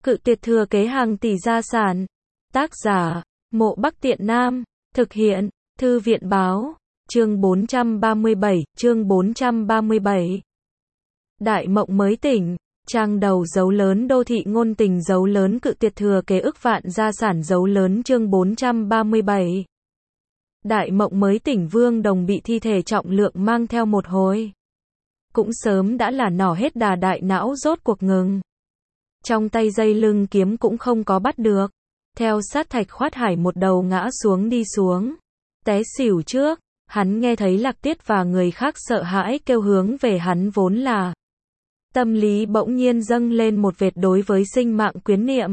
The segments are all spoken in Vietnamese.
Cự tuyệt thừa kế hàng tỷ gia sản. Tác giả, Mộ Bắc Tiện Nam. Thực hiện, Thư viện báo. Chương 437. Đại mộng mới tỉnh. Trang đầu dấu lớn đô thị ngôn tình dấu lớn cự tuyệt thừa kế ức vạn gia sản dấu lớn chương 437. Đại mộng mới tỉnh Vương Đồng bị thi thể trọng lượng mang theo một hồi. Cũng sớm đã là nỏ hết đà đại não rốt cuộc ngừng. Trong tay dây lưng kiếm cũng không có bắt được. Theo sát Thạch Khoát Hải một đầu ngã xuống đi xuống. Té xỉu trước, hắn nghe thấy Lạc Tiết và người khác sợ hãi kêu hướng về hắn vốn là. Tâm lý bỗng nhiên dâng lên một vệt đối với sinh mạng quyến niệm.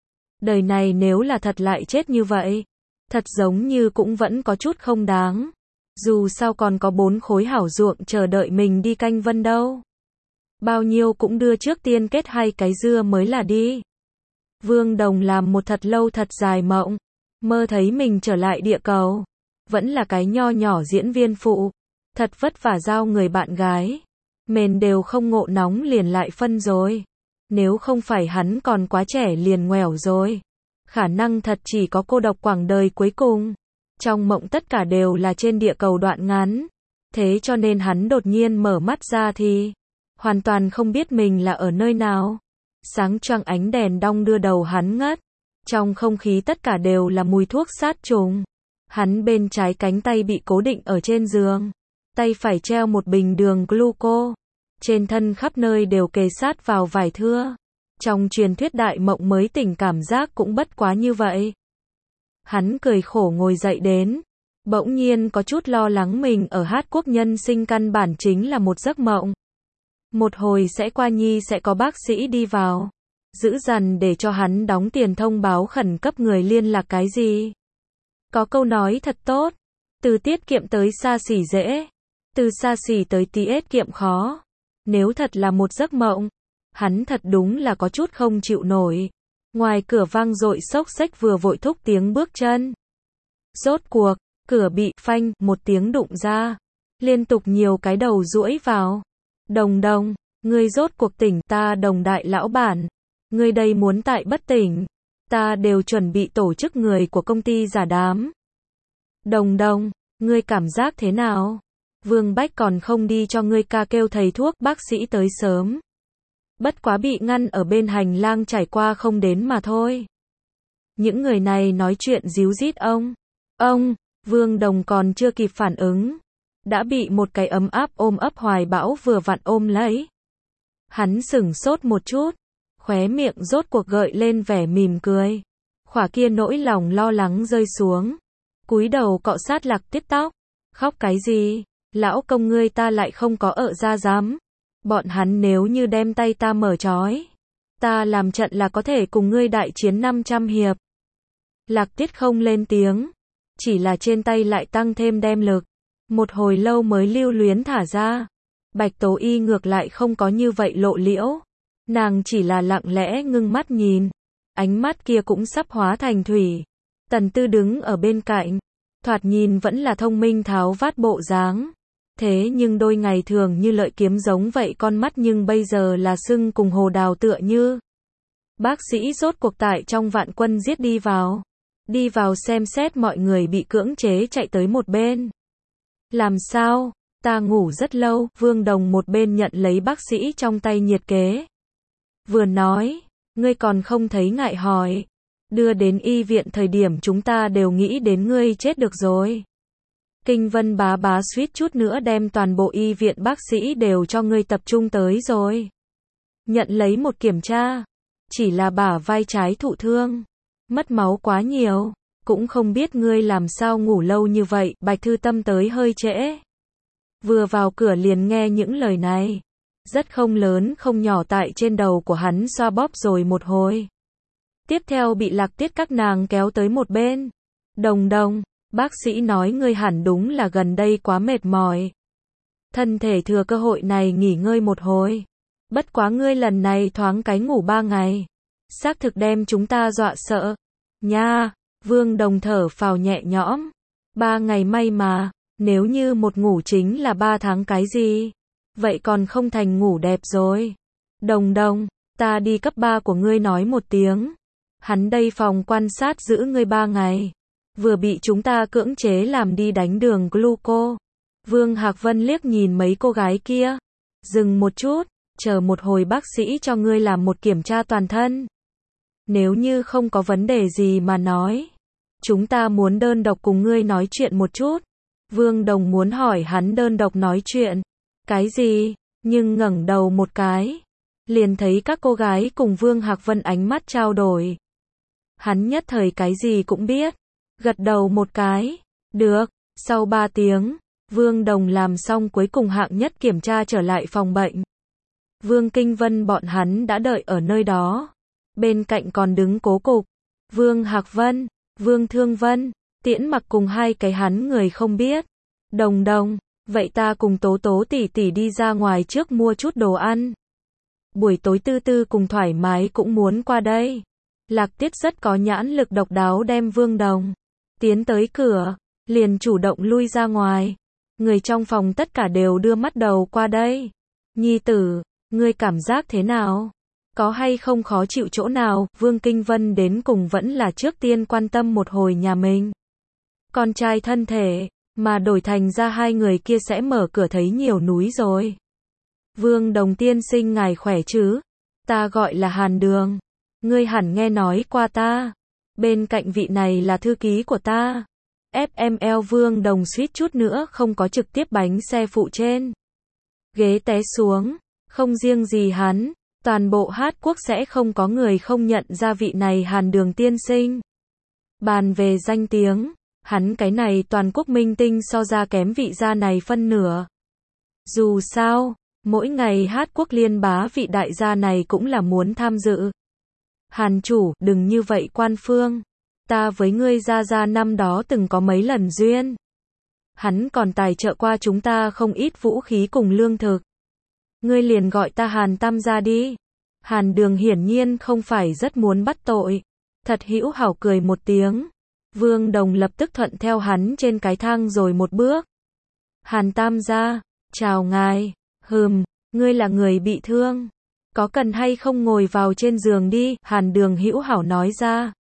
Đời này nếu là thật lại chết như vậy, thật giống như cũng vẫn có chút không đáng. Dù sao còn có 4 khối hảo ruộng chờ đợi mình đi canh vân đâu. Bao nhiêu cũng đưa trước tiên kết hay cái dưa mới là đi. Vương Đồng làm một thật lâu thật dài mộng, mơ thấy mình trở lại địa cầu. Vẫn là cái nho nhỏ diễn viên phụ, thật vất vả giao người bạn gái. Mền đều không ngộ nóng liền lại phân rồi. Nếu không phải hắn còn quá trẻ liền ngoẻo rồi. Khả năng thật chỉ có cô độc quãng đời cuối cùng. Trong mộng tất cả đều là trên địa cầu đoạn ngắn. Thế cho nên hắn đột nhiên mở mắt ra thì hoàn toàn không biết mình là ở nơi nào. Sáng choang ánh đèn đong đưa đầu hắn ngất. Trong không khí tất cả đều là mùi thuốc sát trùng. Hắn bên trái cánh tay bị cố định ở trên giường. Tay phải treo một bình đường gluco. Trên thân khắp nơi đều kề sát vào vải thưa. Trong truyền thuyết đại mộng mới tỉnh cảm giác cũng bất quá như vậy. Hắn cười khổ ngồi dậy đến. Bỗng nhiên có chút lo lắng mình ở Hát Quốc nhân sinh căn bản chính là một giấc mộng. Một hồi sẽ qua nhi sẽ có bác sĩ đi vào. Giữ dằn để cho hắn đóng tiền thông báo khẩn cấp người liên lạc cái gì. Có câu nói thật tốt. Từ tiết kiệm tới xa xỉ dễ. Từ xa xỉ tới tiết kiệm khó. Nếu thật là một giấc mộng, hắn thật đúng là có chút không chịu nổi. Ngoài cửa vang dội xốc xếch vừa vội thúc tiếng bước chân. Rốt cuộc, cửa bị phanh một tiếng đụng ra. Liên tục nhiều cái đầu duỗi vào. Đồng Đồng, ngươi rốt cuộc tỉnh ta Đồng đại lão bản. Ngươi đây muốn tại bất tỉnh. Ta đều chuẩn bị tổ chức người của công ty giả đám. Đồng Đồng, ngươi cảm giác thế nào? Vương Bách còn không đi cho ngươi ca kêu thầy thuốc bác sĩ tới sớm. Bất quá bị ngăn ở bên hành lang trải qua không đến mà thôi. Những người này nói chuyện díu dít ông, Vương Đồng còn chưa kịp phản ứng. Đã bị một cái ấm áp ôm ấp hoài bão vừa vặn ôm lấy. Hắn sửng sốt một chút. Khóe miệng rốt cuộc gợi lên vẻ mỉm cười. Khỏa kia nỗi lòng lo lắng rơi xuống. Cúi đầu cọ sát Lạc Tiết tóc. Khóc cái gì? Lão công ngươi ta lại không có ở ra dám. Bọn hắn nếu như đem tay ta mở trói. Ta làm trận là có thể cùng ngươi đại chiến 500 hiệp. Lạc Tiết không lên tiếng. Chỉ là trên tay lại tăng thêm đem lực. Một hồi lâu mới lưu luyến thả ra. Bạch Tố Y ngược lại không có như vậy lộ liễu. Nàng chỉ là lặng lẽ ngưng mắt nhìn. Ánh mắt kia cũng sắp hóa thành thủy. Tần Tư đứng ở bên cạnh. Thoạt nhìn vẫn là thông minh tháo vát bộ dáng. Thế nhưng đôi ngày thường như lợi kiếm giống vậy con mắt nhưng bây giờ là sưng cùng hồ đào tựa như. Bác sĩ rốt cuộc tại trong vạn quân giết đi vào. Đi vào xem xét mọi người bị cưỡng chế chạy tới một bên. Làm sao? Ta ngủ rất lâu. Vương Đồng một bên nhận lấy bác sĩ trong tay nhiệt kế. Vừa nói, ngươi còn không thấy ngại hỏi. Đưa đến y viện thời điểm chúng ta đều nghĩ đến ngươi chết được rồi. Kinh Vân bá bá suýt chút nữa đem toàn bộ y viện bác sĩ đều cho ngươi tập trung tới rồi. Nhận lấy một kiểm tra. Chỉ là bả vai trái thụ thương. Mất máu quá nhiều. Cũng không biết ngươi làm sao ngủ lâu như vậy. Bạch Thư Tâm tới hơi trễ. Vừa vào cửa liền nghe những lời này. Rất không lớn không nhỏ tại trên đầu của hắn xoa bóp rồi một hồi. Tiếp theo bị Lạc Tiết các nàng kéo tới một bên. Đồng Đồng, bác sĩ nói ngươi hẳn đúng là gần đây quá mệt mỏi. Thân thể thừa cơ hội này nghỉ ngơi một hồi. Bất quá ngươi lần này thoáng cái ngủ 3 ngày. Xác thực đem chúng ta dọa sợ. Nha, Vương Đồng thở phào nhẹ nhõm. 3 ngày may mà, nếu như một ngủ chính là 3 tháng cái gì. Vậy còn không thành ngủ đẹp rồi. Đồng Đồng, Ta đi cấp 3 của ngươi nói một tiếng. Hắn đây phòng quan sát giữ ngươi 3 ngày. Vừa bị chúng ta cưỡng chế làm đi đánh đường gluco. Vương Hạc Vân liếc nhìn mấy cô gái kia. Dừng một chút, chờ một hồi bác sĩ cho ngươi làm một kiểm tra toàn thân. Nếu như không có vấn đề gì mà nói, chúng ta muốn đơn độc cùng ngươi nói chuyện một chút. Vương Đồng muốn hỏi hắn đơn độc nói chuyện. Cái gì? Nhưng ngẩng đầu một cái, liền thấy các cô gái cùng Vương Hạc Vân ánh mắt trao đổi. Hắn nhất thời cái gì cũng biết, gật đầu một cái. Được. Sau 3 tiếng, Vương Đồng làm xong cuối cùng hạng nhất kiểm tra trở lại phòng bệnh. Vương Kinh Vân bọn hắn đã đợi ở nơi đó. Bên cạnh còn đứng Cố Cục, Vương Hạc Vân, Vương Thương Vân, Tiễn Mặc cùng hai cái hắn người không biết. Đồng Đồng, vậy ta cùng Tố Tố tỷ tỷ đi ra ngoài trước mua chút đồ ăn. Buổi tối Tư Tư cùng Thoải Mái cũng muốn qua đây. Lạc Tiết rất có nhãn lực độc đáo đem Vương Đồng tiến tới cửa, liền chủ động lui ra ngoài. Người trong phòng tất cả đều đưa mắt đầu qua đây. Nhi tử, ngươi cảm giác thế nào? Có hay không khó chịu chỗ nào? Vương Kinh Vân đến cùng vẫn là trước tiên quan tâm một hồi nhà mình. Con trai thân thể, mà đổi thành ra hai người kia sẽ mở cửa thấy nhiều núi rồi. Vương Đồng tiên sinh ngài khỏe chứ? Ta gọi là Hàn Đường. Ngươi hẳn nghe nói qua ta. Bên cạnh vị này là thư ký của ta. FML Vương Đồng suýt chút nữa không có trực tiếp bánh xe phụ trên ghế té xuống. Không riêng gì hắn, toàn bộ Hát Quốc sẽ không có người không nhận ra vị này Hàn Đường tiên sinh. Bàn về danh tiếng, hắn cái này toàn quốc minh tinh so ra kém vị gia này phân nửa. Dù sao, mỗi ngày Hát Quốc liên bá vị đại gia này cũng là muốn tham dự. Hàn chủ, đừng như vậy quan phương. Ta với ngươi gia năm đó từng có mấy lần duyên. Hắn còn tài trợ qua chúng ta không ít vũ khí cùng lương thực. Ngươi liền gọi ta Hàn Tam gia đi. Hàn Đường hiển nhiên không phải rất muốn bắt tội. Thật hữu hảo cười một tiếng. Vương Đồng lập tức thuận theo hắn trên cái thang rồi một bước. Hàn Tam gia, chào ngài. Ngươi là người bị thương. Có cần hay không ngồi vào trên giường đi, Hàn Đường hữu hảo nói ra.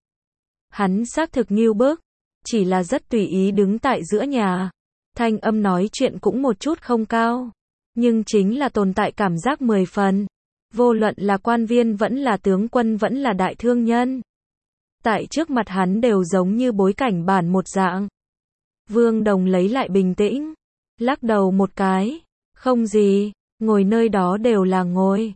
Hắn xác thực nghêu bức, chỉ là rất tùy ý đứng tại giữa nhà. Thanh âm nói chuyện cũng một chút không cao, nhưng chính là tồn tại cảm giác 10 phần. Vô luận là quan viên vẫn là tướng quân vẫn là đại thương nhân. Tại trước mặt hắn đều giống như bối cảnh bản một dạng. Vương Đồng lấy lại bình tĩnh, lắc đầu một cái. Không gì, ngồi nơi đó đều là ngồi.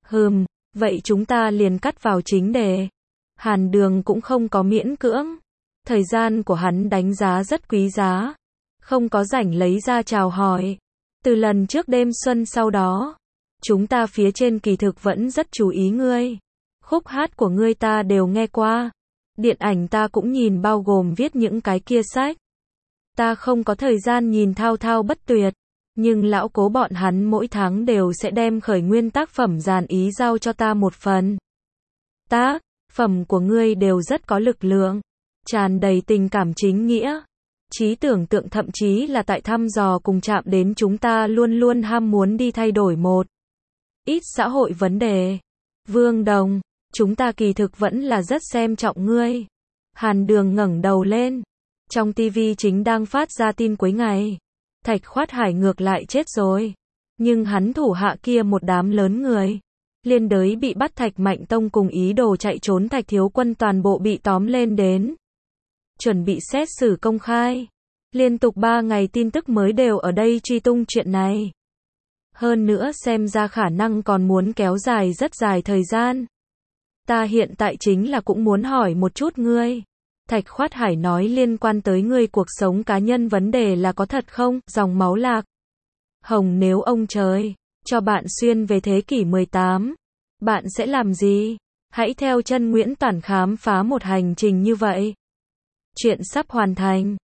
Vậy chúng ta liền cắt vào chính đề. Hàn Đường cũng không có miễn cưỡng. Thời gian của hắn đánh giá rất quý giá. Không có rảnh lấy ra chào hỏi. Từ lần trước đêm xuân sau đó, chúng ta phía trên kỳ thực vẫn rất chú ý ngươi. Khúc hát của ngươi ta đều nghe qua. Điện ảnh ta cũng nhìn bao gồm viết những cái kia sách. Ta không có thời gian nhìn thao thao bất tuyệt. Nhưng lão Cố bọn hắn mỗi tháng đều sẽ đem khởi nguyên tác phẩm dàn ý giao cho ta một phần. Tác phẩm của ngươi đều rất có lực lượng, tràn đầy tình cảm chính nghĩa, trí tưởng tượng thậm chí là tại thăm dò cùng chạm đến chúng ta luôn luôn ham muốn đi thay đổi một ít xã hội vấn đề. Vương Đồng, chúng ta kỳ thực vẫn là rất xem trọng ngươi. Hàn Đường ngẩng đầu lên. Trong TV chính đang phát ra tin cuối ngày. Thạch Khoát Hải ngược lại chết rồi. Nhưng hắn thủ hạ kia một đám lớn người. Liên đới bị bắt Thạch Mạnh Tông cùng ý đồ chạy trốn Thạch Thiếu Quân toàn bộ bị tóm lên đến. Chuẩn bị xét xử công khai. Liên tục 3 ngày tin tức mới đều ở đây truy tung chuyện này. Hơn nữa xem ra khả năng còn muốn kéo dài rất dài thời gian. Ta hiện tại chính là cũng muốn hỏi một chút ngươi. Thạch Khoát Hải nói liên quan tới ngươi cuộc sống cá nhân vấn đề là có thật không? Dòng máu Lạc Hồng nếu ông trời cho bạn xuyên về thế kỷ 18, bạn sẽ làm gì? Hãy theo chân Nguyễn Toản khám phá một hành trình như vậy. Chuyện sắp hoàn thành.